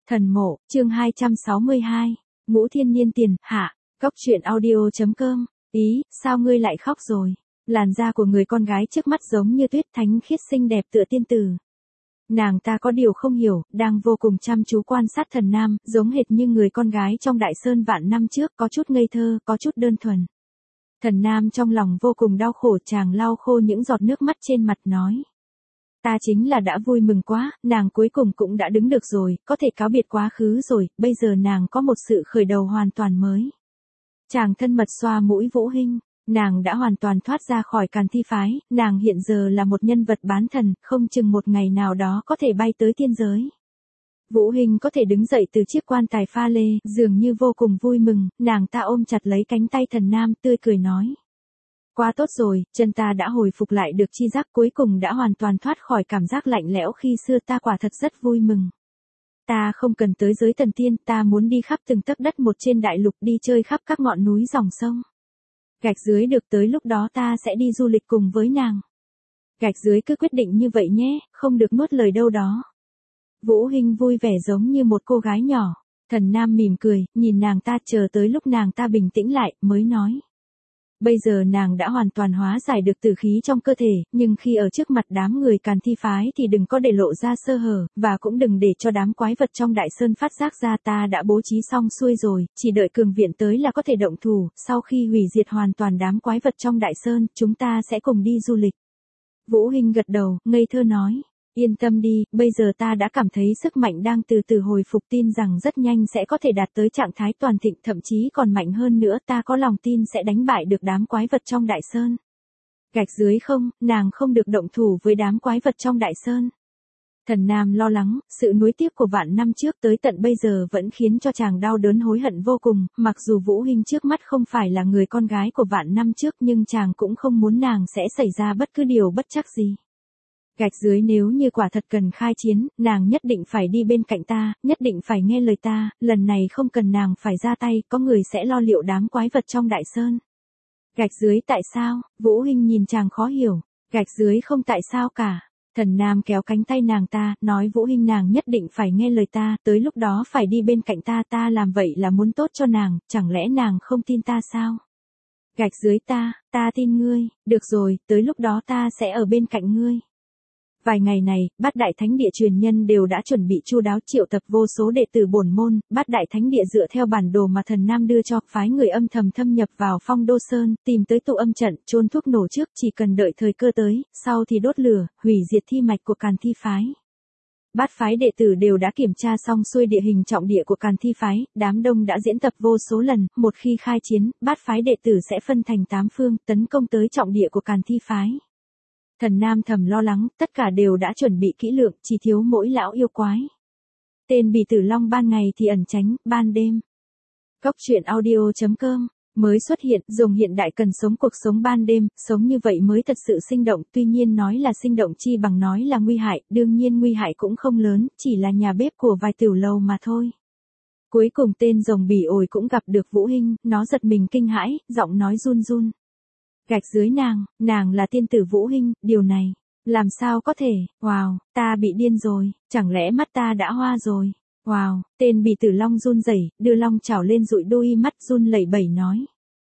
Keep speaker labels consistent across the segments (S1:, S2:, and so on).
S1: Thần mộ, chương 262. Ngũ thiên niên tiền, hạ. Cốc truyện audio.com. Ý, sao ngươi lại khóc rồi? Làn da của người con gái trước mắt giống như tuyết thánh khiết xinh đẹp tựa tiên tử. Nàng ta có điều không hiểu, đang vô cùng chăm chú quan sát thần nam, giống hệt như người con gái trong Đại Sơn vạn năm trước, có chút ngây thơ, có chút đơn thuần. Thần nam trong lòng vô cùng đau khổ, chàng lau khô những giọt nước mắt trên mặt nói. Ta chính là đã vui mừng quá, nàng cuối cùng cũng đã đứng được rồi, có thể cáo biệt quá khứ rồi, bây giờ nàng có một sự khởi đầu hoàn toàn mới. Chàng thân mật xoa mũi Vũ Hinh, nàng đã hoàn toàn thoát ra khỏi Càn Thi phái, nàng hiện giờ là một nhân vật bán thần, không chừng một ngày nào đó có thể bay tới tiên giới. Vũ Hinh có thể đứng dậy từ chiếc quan tài pha lê, dường như vô cùng vui mừng, nàng ta ôm chặt lấy cánh tay thần nam, tươi cười nói. Quá tốt rồi, chân ta đã hồi phục lại được chi giác, cuối cùng đã hoàn toàn thoát khỏi cảm giác lạnh lẽo khi xưa, ta quả thật rất vui mừng. Ta không cần tới giới thần tiên, ta muốn đi khắp từng tấc đất một trên đại lục, đi chơi khắp các ngọn núi dòng sông. Gạch dưới được, tới lúc đó ta sẽ đi du lịch cùng với nàng. Gạch dưới cứ quyết định như vậy nhé, không được nuốt lời đâu đó. Vũ Hinh vui vẻ giống như một cô gái nhỏ. Thần nam mỉm cười, nhìn nàng ta, chờ tới lúc nàng ta bình tĩnh lại, mới nói. Bây giờ nàng đã hoàn toàn hóa giải được tử khí trong cơ thể, nhưng khi ở trước mặt đám người Càn Thi phái thì đừng có để lộ ra sơ hở, và cũng đừng để cho đám quái vật trong Đại Sơn phát giác ra. Ta đã bố trí xong xuôi rồi, chỉ đợi cường viện tới là có thể động thủ, sau khi hủy diệt hoàn toàn đám quái vật trong Đại Sơn, chúng ta sẽ cùng đi du lịch. Vũ Hinh gật đầu, ngây thơ nói. Yên tâm đi, bây giờ ta đã cảm thấy sức mạnh đang từ từ hồi phục, tin rằng rất nhanh sẽ có thể đạt tới trạng thái toàn thịnh, thậm chí còn mạnh hơn nữa, ta có lòng tin sẽ đánh bại được đám quái vật trong Đại Sơn. Gạch dưới không, nàng không được động thủ với đám quái vật trong Đại Sơn. Thần nam lo lắng, sự nuối tiếc của vạn năm trước tới tận bây giờ vẫn khiến cho chàng đau đớn hối hận vô cùng, mặc dù Vũ Hinh trước mắt không phải là người con gái của vạn năm trước, nhưng chàng cũng không muốn nàng sẽ xảy ra bất cứ điều bất trắc gì. Gạch dưới, nếu như quả thật cần khai chiến, nàng nhất định phải đi bên cạnh ta, nhất định phải nghe lời ta, lần này không cần nàng phải ra tay, có người sẽ lo liệu đám quái vật trong Đại Sơn. Gạch dưới, tại sao? Vũ Hinh nhìn chàng khó hiểu. Gạch dưới, không tại sao cả. Thần nam kéo cánh tay nàng ta, nói Vũ Hinh nàng nhất định phải nghe lời ta, tới lúc đó phải đi bên cạnh ta, ta làm vậy là muốn tốt cho nàng, chẳng lẽ nàng không tin ta sao? Gạch dưới, ta tin ngươi, được rồi, tới lúc đó ta sẽ ở bên cạnh ngươi. Vài ngày này, Bát Đại Thánh Địa truyền nhân đều đã chuẩn bị chu đáo, triệu tập vô số đệ tử bổn môn. Bát Đại Thánh Địa dựa theo bản đồ mà thần nam đưa cho, phái người âm thầm thâm nhập vào Phong Đô Sơn, tìm tới tụ âm trận, chôn thuốc nổ trước, chỉ cần đợi thời cơ tới, sau thì đốt lửa, hủy diệt thi mạch của Càn Thi phái. Bát phái đệ tử đều đã kiểm tra xong xuôi địa hình trọng địa của Càn Thi phái, đám đông đã diễn tập vô số lần, một khi khai chiến, bát phái đệ tử sẽ phân thành 8 phương, tấn công tới trọng địa của Càn Thi phái. Thần nam thầm lo lắng, tất cả đều đã chuẩn bị kỹ lưỡng, chỉ thiếu mỗi lão yêu quái. Tên Bì Tử Long ban ngày thì ẩn tránh, ban đêm. Cốc truyện audio.com. Mới xuất hiện, rồng hiện đại cần sống cuộc sống ban đêm, sống như vậy mới thật sự sinh động, tuy nhiên nói là sinh động chi bằng nói là nguy hại, đương nhiên nguy hại cũng không lớn, chỉ là nhà bếp của vài tiểu lầu mà thôi. Cuối cùng tên rồng bỉ ổi cũng gặp được Vũ Hinh, nó giật mình kinh hãi, giọng nói run run. Gạch dưới, nàng là tiên tử Vũ Hinh, điều này, làm sao có thể, wow, ta bị điên rồi, chẳng lẽ mắt ta đã hoa rồi, wow, tên Bì Tử Long run rẩy, đưa long chảo lên dụi đôi mắt, run lẩy bẩy nói.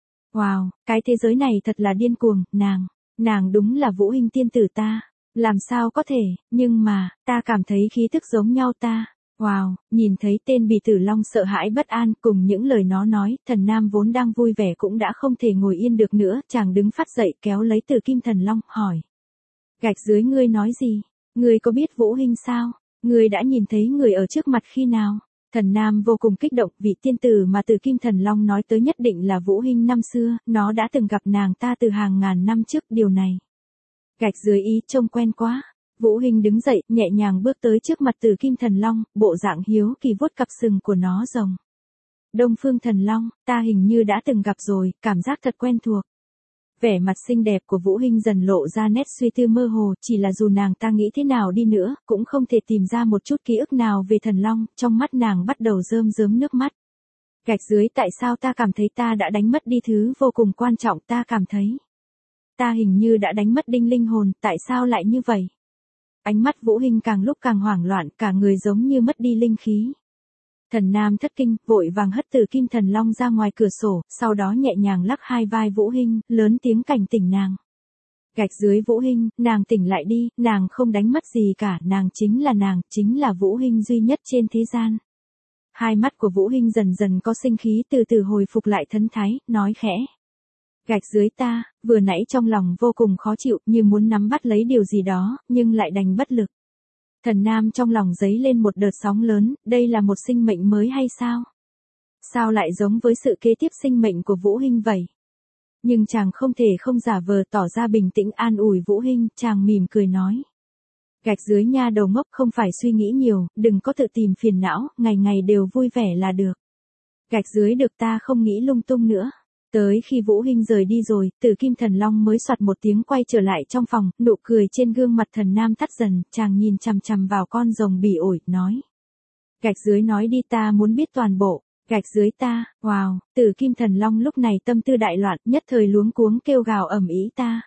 S1: Wow, cái thế giới này thật là điên cuồng, nàng đúng là Vũ Hinh tiên tử ta, làm sao có thể, nhưng mà, ta cảm thấy khí tức giống nhau ta. Wow, nhìn thấy tên Bì Tử Long sợ hãi bất an, cùng những lời nó nói, thần nam vốn đang vui vẻ cũng đã không thể ngồi yên được nữa, chàng đứng phát dậy kéo lấy Tử Kim Thần Long, hỏi. Gạch dưới, ngươi nói gì? Ngươi có biết Vũ Hinh sao? Ngươi đã nhìn thấy người ở trước mặt khi nào? Thần nam vô cùng kích động, vị tiên tử mà Tử Kim Thần Long nói tới nhất định là Vũ Hinh năm xưa, nó đã từng gặp nàng ta từ hàng ngàn năm trước, điều này. Gạch dưới, ý trông quen quá. Vũ Hinh đứng dậy, nhẹ nhàng bước tới trước mặt Tử Kim Thần Long, bộ dạng hiếu kỳ vuốt cặp sừng của nó rồng. Đông Phương Thần Long, ta hình như đã từng gặp rồi, cảm giác thật quen thuộc. Vẻ mặt xinh đẹp của Vũ Hinh dần lộ ra nét suy tư mơ hồ, chỉ là dù nàng ta nghĩ thế nào đi nữa, cũng không thể tìm ra một chút ký ức nào về Thần Long, trong mắt nàng bắt đầu rơm rớm nước mắt. Gạch dưới, tại sao ta cảm thấy ta đã đánh mất đi thứ vô cùng quan trọng, ta cảm thấy. Ta hình như đã đánh mất đinh linh hồn, tại sao lại như vậy? Ánh mắt Vũ Hinh càng lúc càng hoảng loạn, cả người giống như mất đi linh khí. Thần Nam thất kinh, vội vàng hất Tử Kim Thần Long ra ngoài cửa sổ, sau đó nhẹ nhàng lắc hai vai Vũ Hinh, lớn tiếng cảnh tỉnh nàng. Gạch dưới Vũ Hinh, nàng tỉnh lại đi, nàng không đánh mất gì cả, nàng, chính là Vũ Hinh duy nhất trên thế gian. Hai mắt của Vũ Hinh dần dần có sinh khí, từ từ hồi phục lại thần thái, nói khẽ. Gạch dưới ta, vừa nãy trong lòng vô cùng khó chịu, như muốn nắm bắt lấy điều gì đó, nhưng lại đành bất lực. Thần Nam trong lòng dấy lên một đợt sóng lớn, đây là một sinh mệnh mới hay sao? Sao lại giống với sự kế tiếp sinh mệnh của Vũ Hinh vậy? Nhưng chàng không thể không giả vờ tỏ ra bình tĩnh an ủi Vũ Hinh, chàng mỉm cười nói. Gạch dưới nha đầu ngốc, không phải suy nghĩ nhiều, đừng có tự tìm phiền não, ngày ngày đều vui vẻ là được. Gạch dưới được, ta không nghĩ lung tung nữa. Tới khi Vũ Hinh rời đi rồi, Tử Kim Thần Long mới soạt một tiếng quay trở lại trong phòng, nụ cười trên gương mặt Thần Nam tắt dần, chàng nhìn chằm chằm vào con rồng bỉ ổi, nói. Gạch dưới nói đi, ta muốn biết toàn bộ. Gạch dưới ta, wow, Tử Kim Thần Long lúc này tâm tư đại loạn, nhất thời luống cuống kêu gào ầm ĩ ta.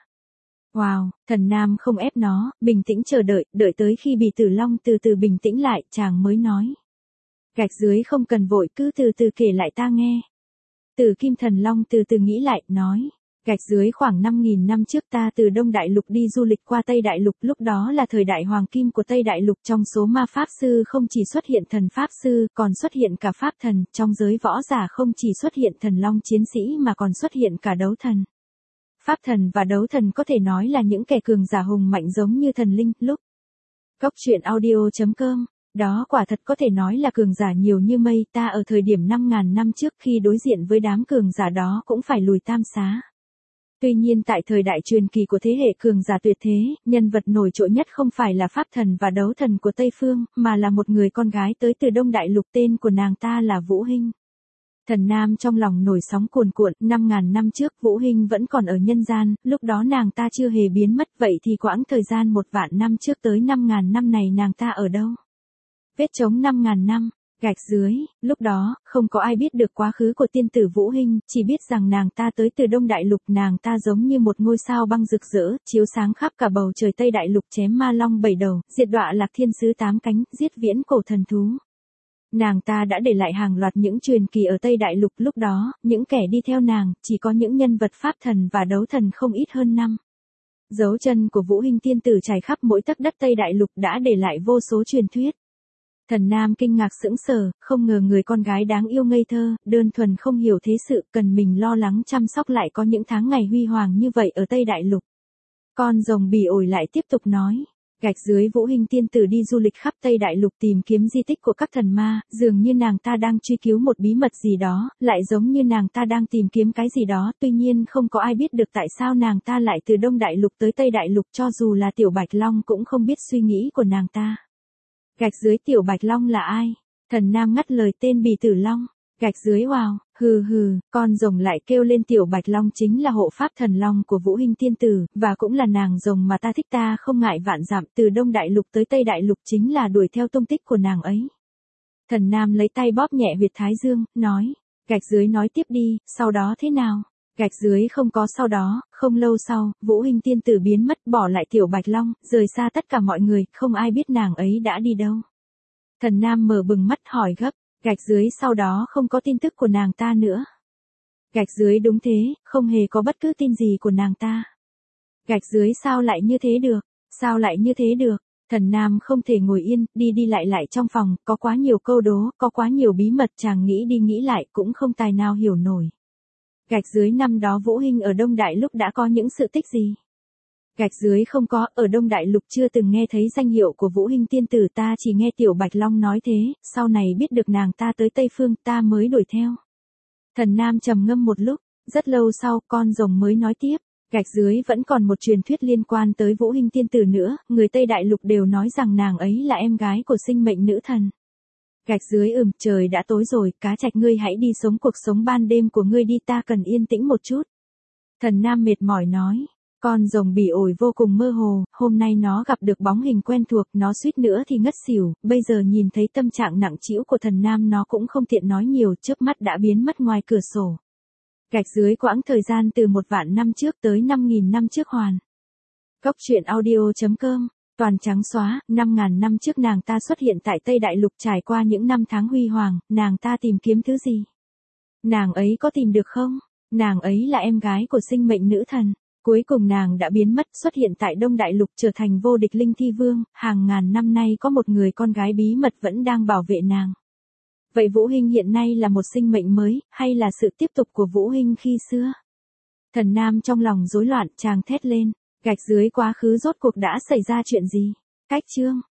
S1: Wow, Thần Nam không ép nó, bình tĩnh chờ đợi, đợi tới khi Bỉ Tử Long từ từ bình tĩnh lại, chàng mới nói. Gạch dưới không cần vội, cứ từ từ kể lại ta nghe. Tử Kim Thần Long từ từ nghĩ lại, nói. Gạch dưới khoảng 5.000 năm trước ta từ Đông Đại Lục đi du lịch qua Tây Đại Lục, lúc đó là thời đại hoàng kim của Tây Đại Lục, trong số ma pháp sư không chỉ xuất hiện thần pháp sư, còn xuất hiện cả pháp thần, trong giới võ giả không chỉ xuất hiện thần long chiến sĩ mà còn xuất hiện cả đấu thần. Pháp thần và đấu thần có thể nói là những kẻ cường giả hùng mạnh giống như thần linh, lúc. Cốc truyện audio.com. Đó quả thật có thể nói là cường giả nhiều như mây, ta ở thời điểm 5.000 năm trước khi đối diện với đám cường giả đó cũng phải lùi tam xá. Tuy nhiên tại thời đại truyền kỳ của thế hệ cường giả tuyệt thế, nhân vật nổi trội nhất không phải là pháp thần và đấu thần của Tây Phương, mà là một người con gái tới từ Đông Đại Lục, tên của nàng ta là Vũ Hinh. Thần Nam trong lòng nổi sóng cuồn cuộn, 5.000 năm trước Vũ Hinh vẫn còn ở nhân gian, lúc đó nàng ta chưa hề biến mất, vậy thì quãng thời gian 1 vạn năm trước tới 5.000 năm này nàng ta ở đâu? Vết trống 5.000 năm. Gạch dưới, lúc đó, không có ai biết được quá khứ của tiên tử Vũ Hinh, chỉ biết rằng nàng ta tới từ Đông Đại Lục, nàng ta giống như một ngôi sao băng rực rỡ, chiếu sáng khắp cả bầu trời Tây Đại Lục, chém ma long 7 đầu, diệt đọa lạc thiên sứ 8 cánh, giết viễn cổ thần thú. Nàng ta đã để lại hàng loạt những truyền kỳ ở Tây Đại Lục, lúc đó, những kẻ đi theo nàng, chỉ có những nhân vật pháp thần và đấu thần không ít hơn 5. Dấu chân của Vũ Hinh tiên tử trải khắp mỗi tấc đất Tây Đại Lục đã để lại vô số truyền thuyết. Thần Nam kinh ngạc sững sờ, không ngờ người con gái đáng yêu ngây thơ, đơn thuần không hiểu thế sự, cần mình lo lắng chăm sóc lại có những tháng ngày huy hoàng như vậy ở Tây Đại Lục. Con rồng bỉ ổi lại tiếp tục nói. Gạch dưới Vũ Hinh tiên tử đi du lịch khắp Tây Đại Lục tìm kiếm di tích của các thần ma, dường như nàng ta đang truy cứu một bí mật gì đó, lại giống như nàng ta đang tìm kiếm cái gì đó, tuy nhiên không có ai biết được tại sao nàng ta lại từ Đông Đại Lục tới Tây Đại Lục, cho dù là Tiểu Bạch Long cũng không biết suy nghĩ của nàng ta. Gạch dưới Tiểu Bạch Long là ai? Thần Nam ngắt lời, tên Bỉ Tử Long. Gạch dưới wow, hừ hừ, con rồng lại kêu lên, Tiểu Bạch Long chính là hộ pháp thần long của Vũ Hinh tiên tử, và cũng là nàng rồng mà ta thích, ta không ngại vạn dặm từ Đông Đại Lục tới Tây Đại Lục chính là đuổi theo tung tích của nàng ấy. Thần Nam lấy tay bóp nhẹ huyệt thái dương, nói. Gạch dưới nói tiếp đi, sau đó thế nào? Gạch dưới không có sau đó, không lâu sau, Vũ Hinh tiên tử biến mất, bỏ lại Tiểu Bạch Long, rời xa tất cả mọi người, không ai biết nàng ấy đã đi đâu. Thần Nam mở bừng mắt hỏi gấp. Gạch dưới sau đó không có tin tức của nàng ta nữa. Gạch dưới đúng thế, không hề có bất cứ tin gì của nàng ta. Gạch dưới sao lại như thế được? Sao lại như thế được? Thần Nam không thể ngồi yên, đi đi lại lại trong phòng, có quá nhiều câu đố, có quá nhiều bí mật, chàng nghĩ đi nghĩ lại cũng không tài nào hiểu nổi. Gạch dưới năm đó Vũ Hinh ở Đông Đại Lục đã có những sự tích gì? Gạch dưới không có, ở Đông Đại Lục chưa từng nghe thấy danh hiệu của Vũ Hinh tiên tử, ta chỉ nghe Tiểu Bạch Long nói thế, sau này biết được nàng ta tới Tây Phương, ta mới đuổi theo. Thần Nam trầm ngâm một lúc, rất lâu sau, con rồng mới nói tiếp. Gạch dưới vẫn còn một truyền thuyết liên quan tới Vũ Hinh tiên tử nữa, người Tây Đại Lục đều nói rằng nàng ấy là em gái của sinh mệnh nữ thần. Gạch dưới trời đã tối rồi, cá trạch ngươi hãy đi sống cuộc sống ban đêm của ngươi đi, ta cần yên tĩnh một chút. Thần Nam mệt mỏi nói. Con rồng bỉ ổi vô cùng mơ hồ, hôm nay nó gặp được bóng hình quen thuộc, nó suýt nữa thì ngất xỉu, bây giờ nhìn thấy tâm trạng nặng trĩu của Thần Nam nó cũng không tiện nói nhiều, chớp mắt đã biến mất ngoài cửa sổ. Gạch dưới quãng thời gian từ 1 vạn năm trước tới 5.000 năm trước hoàn. Cốc truyện audio.com Toàn trắng xóa, 5.000 năm trước nàng ta xuất hiện tại Tây Đại Lục trải qua những năm tháng huy hoàng, nàng ta tìm kiếm thứ gì? Nàng ấy có tìm được không? Nàng ấy là em gái của sinh mệnh nữ thần. Cuối cùng nàng đã biến mất xuất hiện tại Đông Đại Lục trở thành vô địch linh thi vương, hàng ngàn năm nay có một người con gái bí mật vẫn đang bảo vệ nàng. Vậy Vũ Hinh hiện nay là một sinh mệnh mới, hay là sự tiếp tục của Vũ Hinh khi xưa? Thần Nam trong lòng rối loạn, chàng thét lên, gạch dưới quá khứ rốt cuộc đã xảy ra chuyện gì? Cách chương